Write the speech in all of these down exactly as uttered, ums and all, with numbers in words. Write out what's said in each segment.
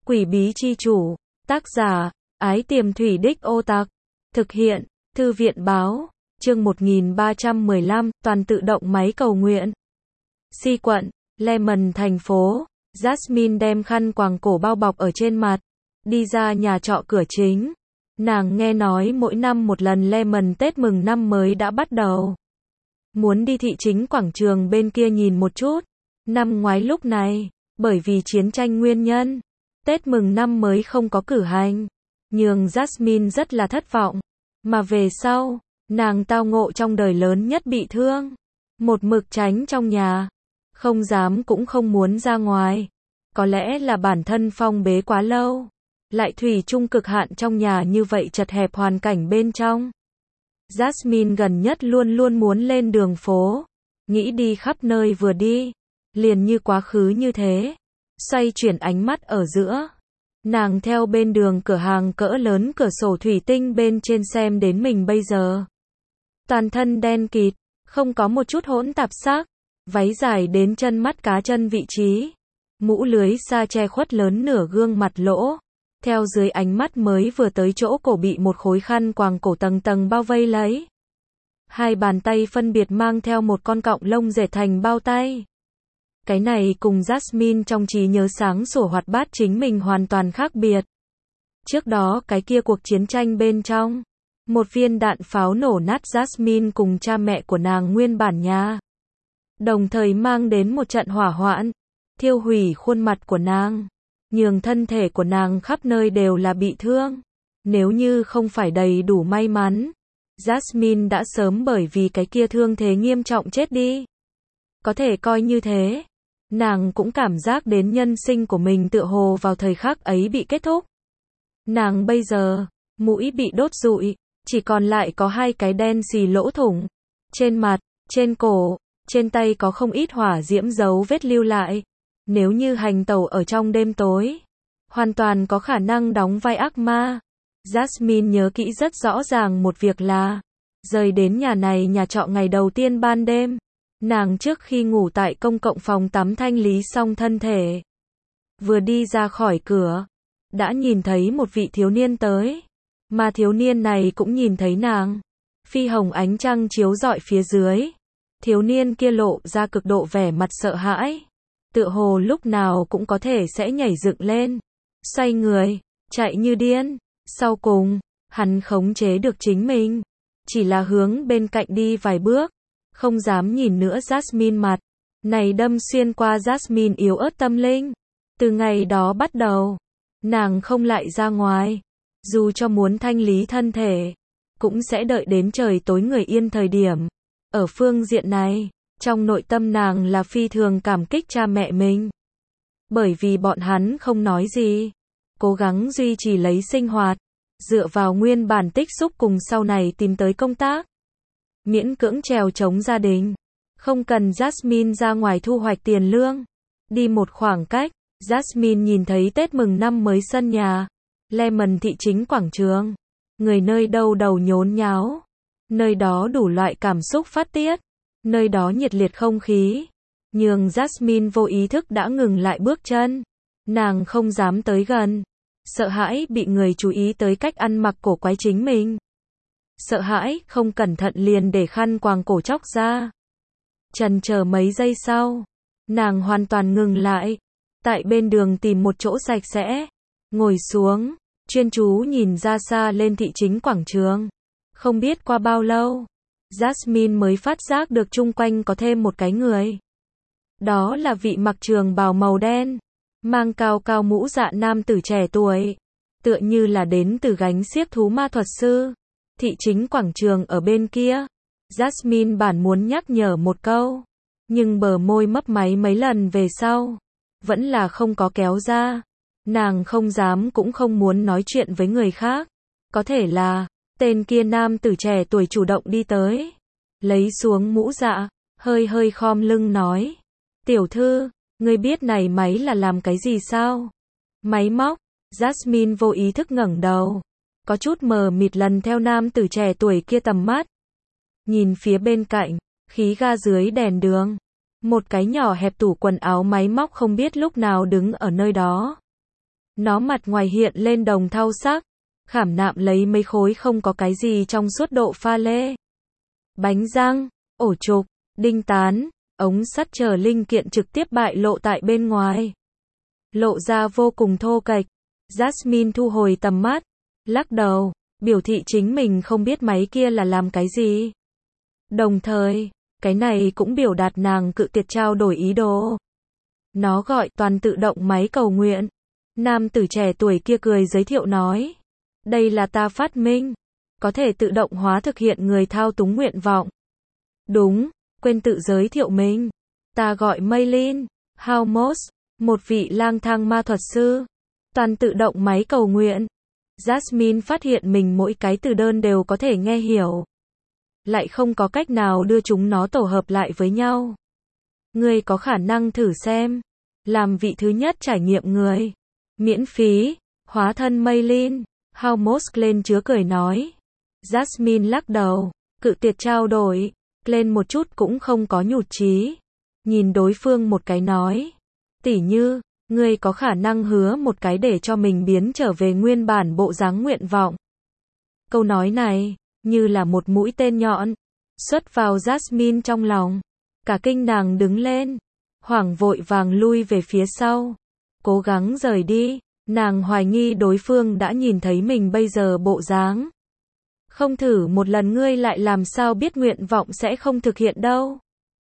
Quỷ bí chi chủ, tác giả, Ái Tiềm Thủy Đích Ô Tặc, thực hiện, Thư viện báo, chương một nghìn ba trăm mười lăm, toàn tự động máy cầu nguyện. Si quận, Lemon thành phố, Jasmine đem khăn quàng cổ bao bọc ở trên mặt, đi ra nhà trọ cửa chính. Nàng nghe nói mỗi năm một lần Lemon Tết mừng năm mới đã bắt đầu. Muốn đi thị chính quảng trường bên kia nhìn một chút. Năm ngoái lúc này, bởi vì chiến tranh nguyên nhân, Tết mừng năm mới không có cử hành, nhường Jasmine rất là thất vọng. Mà về sau, nàng tao ngộ trong đời lớn nhất bị thương. Một mực tránh trong nhà, không dám cũng không muốn ra ngoài. Có lẽ là bản thân phong bế quá lâu, lại thủy chung cực hạn trong nhà như vậy chật hẹp hoàn cảnh bên trong. Jasmine gần nhất luôn luôn muốn lên đường phố, nghĩ đi khắp nơi vừa đi, liền như quá khứ như thế, xoay chuyển ánh mắt ở giữa. Nàng theo bên đường cửa hàng cỡ lớn cửa sổ thủy tinh bên trên xem đến mình bây giờ. Toàn thân đen kịt, không có một chút hỗn tạp sắc, váy dài đến chân mắt cá chân vị trí, mũ lưới sa che khuất lớn nửa gương mặt lỗ, theo dưới ánh mắt mới vừa tới chỗ cổ bị một khối khăn quàng cổ tầng tầng bao vây lấy. Hai bàn tay phân biệt mang theo một con cọng lông dệt thành bao tay. Cái này cùng Jasmine trong trí nhớ sáng sủa hoạt bát chính mình hoàn toàn khác biệt. Trước đó cái kia cuộc chiến tranh bên trong, một viên đạn pháo nổ nát Jasmine cùng cha mẹ của nàng nguyên bản nhà. Đồng thời mang đến một trận hỏa hoạn, thiêu hủy khuôn mặt của nàng, nhường thân thể của nàng khắp nơi đều là bị thương. Nếu như không phải đầy đủ may mắn, Jasmine đã sớm bởi vì cái kia thương thế nghiêm trọng chết đi. Có thể coi như thế, nàng cũng cảm giác đến nhân sinh của mình tựa hồ vào thời khắc ấy bị kết thúc. Nàng bây giờ, mũi bị đốt rụi, chỉ còn lại có hai cái đen xì lỗ thủng. Trên mặt, trên cổ, trên tay có không ít hỏa diễm dấu vết lưu lại. Nếu như hành tẩu ở trong đêm tối, hoàn toàn có khả năng đóng vai ác ma. Jasmine nhớ kỹ rất rõ ràng một việc là, rời đến nhà này nhà trọ ngày đầu tiên ban đêm, nàng trước khi ngủ tại công cộng phòng tắm thanh lý xong thân thể, vừa đi ra khỏi cửa, đã nhìn thấy một vị thiếu niên tới, mà thiếu niên này cũng nhìn thấy nàng. Phi hồng ánh trăng chiếu rọi phía dưới, thiếu niên kia lộ ra cực độ vẻ mặt sợ hãi, tựa hồ lúc nào cũng có thể sẽ nhảy dựng lên, xoay người, chạy như điên. Sau cùng, hắn khống chế được chính mình, chỉ là hướng bên cạnh đi vài bước, không dám nhìn nữa Jasmine mặt. Này đâm xuyên qua Jasmine yếu ớt tâm linh. Từ ngày đó bắt đầu, nàng không lại ra ngoài, dù cho muốn thanh lý thân thể, cũng sẽ đợi đến trời tối người yên thời điểm. Ở phương diện này, trong nội tâm nàng là phi thường cảm kích cha mẹ mình. Bởi vì bọn hắn không nói gì, cố gắng duy trì lấy sinh hoạt, dựa vào nguyên bản tích xúc cùng sau này tìm tới công tác. Miễn cưỡng trèo chống gia đình, không cần Jasmine ra ngoài thu hoạch tiền lương. Đi một khoảng cách, Jasmine nhìn thấy Tết mừng năm mới sân nhà, Lemon thị chính quảng trường. Người nơi đâu đầu nhốn nháo, nơi đó đủ loại cảm xúc phát tiết, nơi đó nhiệt liệt không khí, nhường Jasmine vô ý thức đã ngừng lại bước chân. Nàng không dám tới gần, sợ hãi bị người chú ý tới cách ăn mặc cổ quái chính mình. Sợ hãi không cẩn thận liền để khăn quàng cổ chóc ra. Chần chờ mấy giây sau, nàng hoàn toàn ngừng lại, tại bên đường tìm một chỗ sạch sẽ, ngồi xuống, chuyên chú nhìn ra xa lên thị chính quảng trường. Không biết qua bao lâu, Jasmine mới phát giác được chung quanh có thêm một cái người. Đó là vị mặc trường bào màu đen, mang cao cao mũ dạ nam tử trẻ tuổi, tựa như là đến từ gánh xiếc thú ma thuật sư. Thị chính quảng trường ở bên kia, Jasmine bản muốn nhắc nhở một câu, nhưng bờ môi mấp máy mấy lần về sau, vẫn là không có kéo ra. Nàng không dám cũng không muốn nói chuyện với người khác. Có thể là, tên kia nam tử trẻ tuổi chủ động đi tới, lấy xuống mũ dạ, hơi hơi khom lưng nói, tiểu thư, ngươi biết này máy là làm cái gì sao? Máy móc. Jasmine vô ý thức ngẩng đầu, có chút mờ mịt lần theo nam tử trẻ tuổi kia tầm mắt. Nhìn phía bên cạnh, khí ga dưới đèn đường, một cái nhỏ hẹp tủ quần áo máy móc không biết lúc nào đứng ở nơi đó. Nó mặt ngoài hiện lên đồng thau sắc, khảm nạm lấy mấy khối không có cái gì trong suốt độ pha lê. Bánh răng, ổ trục, đinh tán, ống sắt chờ linh kiện trực tiếp bại lộ tại bên ngoài. Lộ ra vô cùng thô kệch. Jasmine thu hồi tầm mắt, lắc đầu, biểu thị chính mình không biết máy kia là làm cái gì. Đồng thời, cái này cũng biểu đạt nàng cự tuyệt trao đổi ý đồ. Nó gọi toàn tự động máy cầu nguyện. Nam tử trẻ tuổi kia cười giới thiệu nói. Đây là ta phát minh. Có thể tự động hóa thực hiện người thao túng nguyện vọng. Đúng, quên tự giới thiệu mình. Ta gọi Maylin Halmos, một vị lang thang ma thuật sư. Toàn tự động máy cầu nguyện. Jasmine phát hiện mình mỗi cái từ đơn đều có thể nghe hiểu. Lại không có cách nào đưa chúng nó tổ hợp lại với nhau. Ngươi có khả năng thử xem. Làm vị thứ nhất trải nghiệm người. Miễn phí, hóa thân Maylin Halmos lên chứa cười nói. Jasmine lắc đầu, cự tuyệt trao đổi. Lên một chút cũng không có nhụt chí. Nhìn đối phương một cái nói. Tỉ như, ngươi có khả năng hứa một cái để cho mình biến trở về nguyên bản bộ dáng nguyện vọng. Câu nói này, như là một mũi tên nhọn, xuất vào Jasmine trong lòng. Cả kinh nàng đứng lên, hoảng vội vàng lui về phía sau, cố gắng rời đi. Nàng hoài nghi đối phương đã nhìn thấy mình bây giờ bộ dáng. Không thử một lần ngươi lại làm sao biết nguyện vọng sẽ không thực hiện đâu.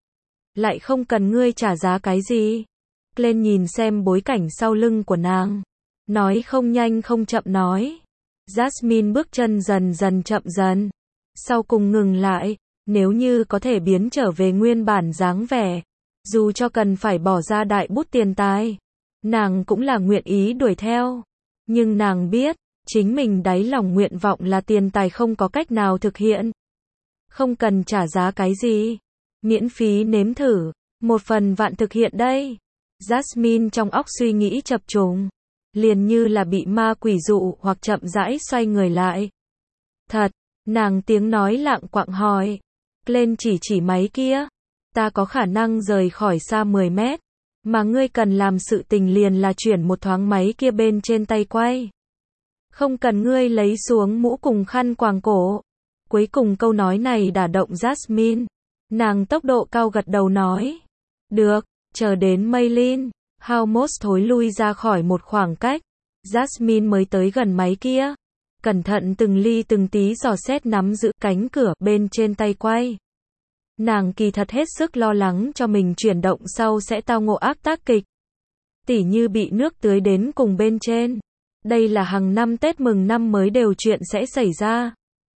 Lại không cần ngươi trả giá cái gì. Lên nhìn xem bối cảnh sau lưng của nàng. Nói không nhanh không chậm nói. Jasmine bước chân dần dần chậm dần. Sau cùng ngừng lại. Nếu như có thể biến trở về nguyên bản dáng vẻ. Dù cho cần phải bỏ ra đại bút tiền tài. Nàng cũng là nguyện ý đuổi theo. Nhưng nàng biết. Chính mình đáy lòng nguyện vọng là tiền tài không có cách nào thực hiện. Không cần trả giá cái gì. Miễn phí nếm thử. Một phần vạn thực hiện đây. Jasmine trong óc suy nghĩ chập trùng. Liền như là bị ma quỷ dụ hoặc chậm rãi xoay người lại. Thật. Nàng tiếng nói lặng quạng hỏi. Lên chỉ chỉ máy kia. Ta có khả năng rời khỏi xa mười mét. Mà ngươi cần làm sự tình liền là chuyển một thoáng máy kia bên trên tay quay. Không cần ngươi lấy xuống mũ cùng khăn quàng cổ. Cuối cùng câu nói này đả động Jasmine. Nàng tốc độ cao gật đầu nói. Được, chờ đến Maylin Halmos thối lui ra khỏi một khoảng cách. Jasmine mới tới gần máy kia. Cẩn thận từng ly từng tí dò xét nắm giữ cánh cửa bên trên tay quay. Nàng kỳ thật hết sức lo lắng cho mình chuyển động sau sẽ tao ngộ ác tác kịch. Tỉ như bị nước tưới đến cùng bên trên. Đây là hàng năm Tết mừng năm mới đều chuyện sẽ xảy ra.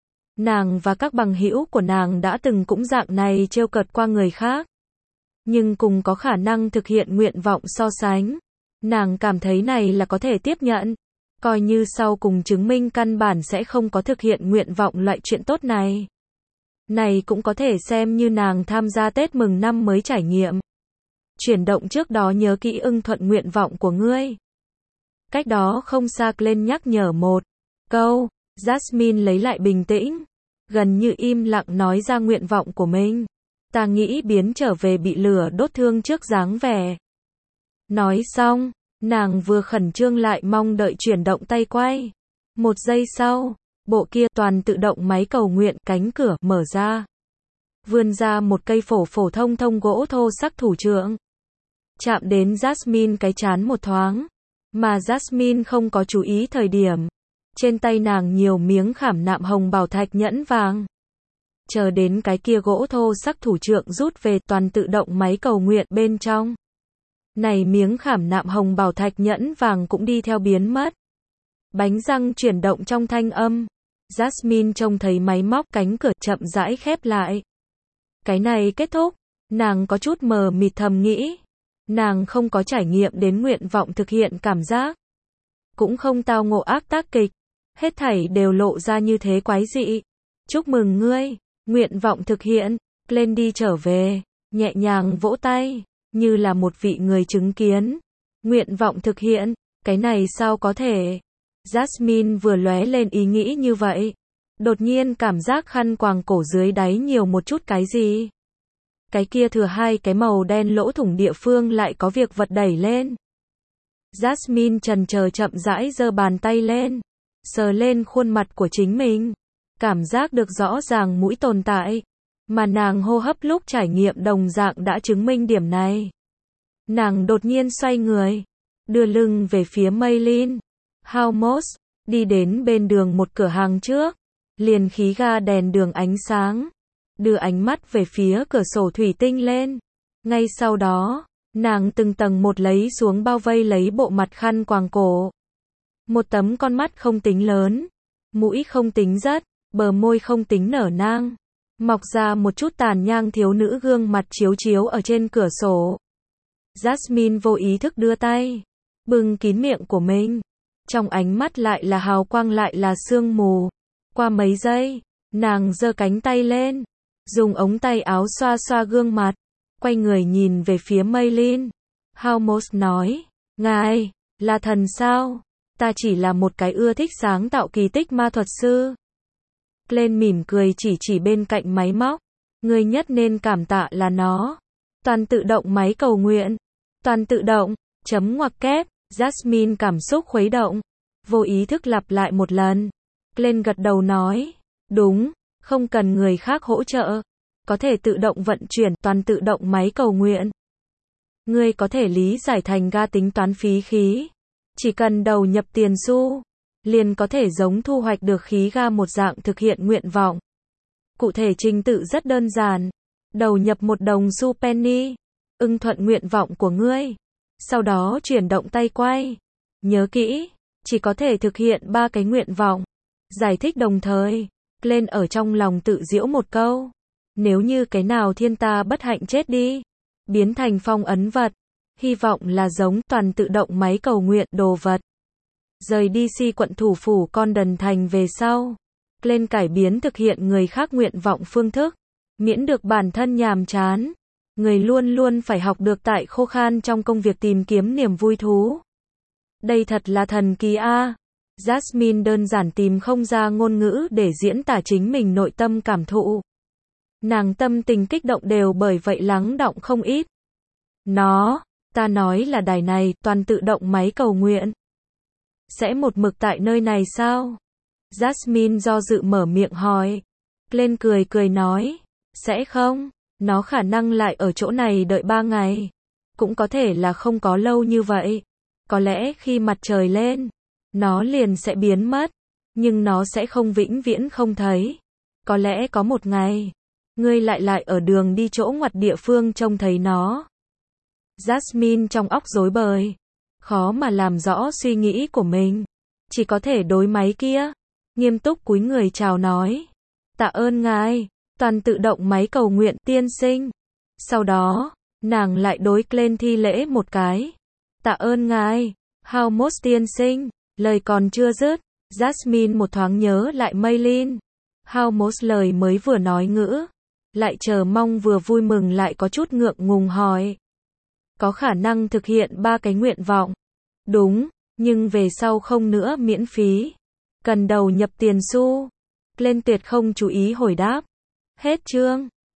Nàng và các bằng hữu của nàng đã từng cũng dạng này trêu cợt qua người khác. Nhưng cùng có khả năng thực hiện nguyện vọng so sánh. Nàng cảm thấy này là có thể tiếp nhận. Coi như sau cùng chứng minh căn bản sẽ không có thực hiện nguyện vọng loại chuyện tốt này. Này cũng có thể xem như nàng tham gia Tết mừng năm mới trải nghiệm. Chuyển động trước đó nhớ kỹ ưng thuận nguyện vọng của ngươi. Cách đó không xa lên nhắc nhở một câu. Jasmine lấy lại bình tĩnh. Gần như im lặng nói ra nguyện vọng của mình. Ta nghĩ biến trở về bị lửa đốt thương trước dáng vẻ. Nói xong, nàng vừa khẩn trương lại mong đợi chuyển động tay quay. Một giây sau, bộ kia toàn tự động máy cầu nguyện cánh cửa mở ra. Vươn ra một cây phổ phổ thông thông gỗ thô sắc thủ trượng. Chạm đến Jasmine cái chán một thoáng. Mà Jasmine không có chú ý thời điểm. Trên tay nàng nhiều miếng khảm nạm hồng bảo thạch nhẫn vàng. Chờ đến cái kia gỗ thô sắc thủ trượng rút về toàn tự động máy cầu nguyện bên trong. Này miếng khảm nạm hồng bảo thạch nhẫn vàng cũng đi theo biến mất. Bánh răng chuyển động trong thanh âm. Jasmine trông thấy máy móc cánh cửa chậm rãi khép lại. Cái này kết thúc. Nàng có chút mờ mịt thầm nghĩ. Nàng không có trải nghiệm đến nguyện vọng thực hiện cảm giác. Cũng không tao ngộ ác tác kịch. Hết thảy đều lộ ra như thế quái dị. Chúc mừng ngươi. Nguyện vọng thực hiện. Lên đi trở về. Nhẹ nhàng vỗ tay. Như là một vị người chứng kiến. Nguyện vọng thực hiện. Cái này sao có thể. Jasmine vừa lóe lên ý nghĩ như vậy. Đột nhiên cảm giác khăn quàng cổ dưới đáy nhiều một chút cái gì. Cái kia thừa hai cái màu đen lỗ thủng địa phương lại có việc vật đẩy lên. Jasmine chần chờ chậm rãi giơ bàn tay lên, sờ lên khuôn mặt của chính mình, cảm giác được rõ ràng mũi tồn tại, mà nàng hô hấp lúc trải nghiệm đồng dạng đã chứng minh điểm này. Nàng đột nhiên xoay người, đưa lưng về phía Maylin House, đi đến bên đường một cửa hàng trước, liền khí ga đèn đường ánh sáng, đưa ánh mắt về phía cửa sổ thủy tinh lên. Ngay sau đó, nàng từng tầng một lấy xuống bao vây lấy bộ mặt khăn quàng cổ. Một tấm con mắt không tính lớn, mũi không tính rất, bờ môi không tính nở nang, mọc ra một chút tàn nhang thiếu nữ gương mặt chiếu chiếu ở trên cửa sổ. Jasmine vô ý thức đưa tay, bưng kín miệng của mình. Trong ánh mắt lại là hào quang lại là sương mù. Qua mấy giây, nàng giơ cánh tay lên, dùng ống tay áo xoa xoa gương mặt, quay người nhìn về phía Maylin House nói, ngài, là thần sao? Ta chỉ là một cái ưa thích sáng tạo kỳ tích ma thuật sư. Glenn mỉm cười chỉ chỉ bên cạnh máy móc, người nhất nên cảm tạ là nó. Toàn tự động máy cầu nguyện. Toàn tự động, chấm ngoặc kép. Jasmine cảm xúc khuấy động, vô ý thức lặp lại một lần. Glenn gật đầu nói, đúng, không cần người khác hỗ trợ, có thể tự động vận chuyển toàn tự động máy cầu nguyện. Ngươi có thể lý giải thành ga tính toán phí khí, chỉ cần đầu nhập tiền xu, liền có thể giống thu hoạch được khí ga một dạng thực hiện nguyện vọng. Cụ thể trình tự rất đơn giản, đầu nhập một đồng xu penny, ưng thuận nguyện vọng của ngươi. Sau đó chuyển động tay quay. Nhớ kỹ, chỉ có thể thực hiện ba cái nguyện vọng. Giải thích đồng thời, Glenn ở trong lòng tự giễu một câu. Nếu như cái nào thiên ta bất hạnh chết đi, biến thành phong ấn vật, hy vọng là giống toàn tự động máy cầu nguyện đồ vật. Rời đi si quận thủ phủ con đần thành về sau, Glenn cải biến thực hiện người khác nguyện vọng phương thức, miễn được bản thân nhàm chán. Người luôn luôn phải học được tại khô khan trong công việc tìm kiếm niềm vui thú. Đây thật là thần kỳ a. Jasmine đơn giản tìm không ra ngôn ngữ để diễn tả chính mình nội tâm cảm thụ. Nàng tâm tình kích động đều bởi vậy lắng đọng không ít. Nó, ta nói là đài này, toàn tự động máy cầu nguyện. Sẽ một mực tại nơi này sao? Jasmine do dự mở miệng hỏi. Glenn cười cười nói, sẽ không. Nó khả năng lại ở chỗ này đợi ba ngày. Cũng có thể là không có lâu như vậy. Có lẽ khi mặt trời lên, nó liền sẽ biến mất. Nhưng nó sẽ không vĩnh viễn không thấy. Có lẽ có một ngày, ngươi lại lại ở đường đi chỗ ngoặt địa phương trông thấy nó. Jasmine trong óc rối bời, khó mà làm rõ suy nghĩ của mình. Chỉ có thể đối máy kia, nghiêm túc cúi người chào nói. Tạ ơn ngài. Toàn tự động máy cầu nguyện tiên sinh. Sau đó, nàng lại đối Glenn thi lễ một cái. Tạ ơn ngài, House tiên sinh. Lời còn chưa dứt, Jasmine một thoáng nhớ lại Maylin House lời mới vừa nói ngữ. Lại chờ mong vừa vui mừng lại có chút ngượng ngùng hỏi. Có khả năng thực hiện ba cái nguyện vọng. Đúng, nhưng về sau không nữa miễn phí. Cần đầu nhập tiền xu. Glenn tuyệt không chú ý hồi đáp. Hết chương.